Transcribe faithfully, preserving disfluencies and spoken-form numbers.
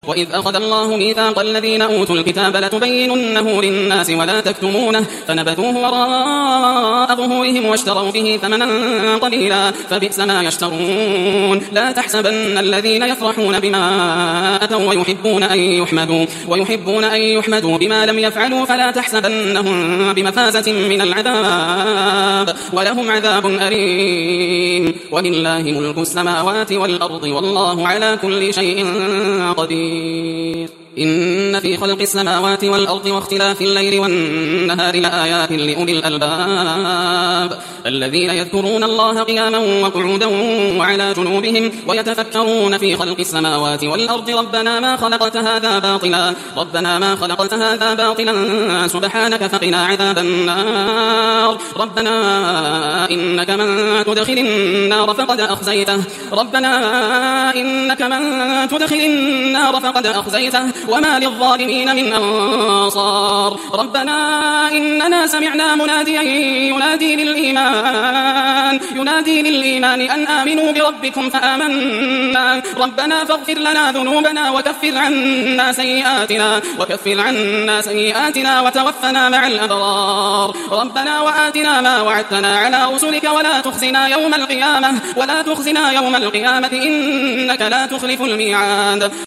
وإذ أخذ الله ميثاق الذين أوتوا الكتاب لتبيننه للناس ولا تكتمونه فنبذوه وراء ظهورهم واشتروا به ثمنا قليلا فبئس ما يشترون لا تحسبن الذين يفرحون بما أتوا ويحبون أن يحمدوا ويحبون أن يحمدوا بما لم يفعلوا فلا تحسبنهم بمفازة من العذاب ولهم عذاب أليم ولله ملك السماوات والأرض والله على كل شيء قدير إن في خلق السماوات والأرض واختلاف الليل والنهار لآيات لأولي الألباب الذين يذكرون الله قياما وقعودا وعلى جنوبهم ويتفكرون في خلق السماوات والأرض ربنا ما خلقت هذا باطلا ربنا ما خلقت هذا باطلا سبحانك فقنا عذاب النار ربنا إنك من تدخل النار فقد أخزيته ربنا إنك من تدخل النار فقد أخزيته وما للظالمين من أنصار ربنا إننا سمعنا مناديا ينادي للإيمان ينادي للإيمان أن آمنوا بربكم فآمنا ربنا فاغفر لنا ذنوبنا وكفر عنا سيئاتنا وكفر عنا سيئاتنا وتوفنا مع الأبرار ربنا وآتنا ما وعدتنا على رسلك ولا تخزنا يوم القيامة ولا تخزنا يوم القيامة إنك لا تخلف الميعاد.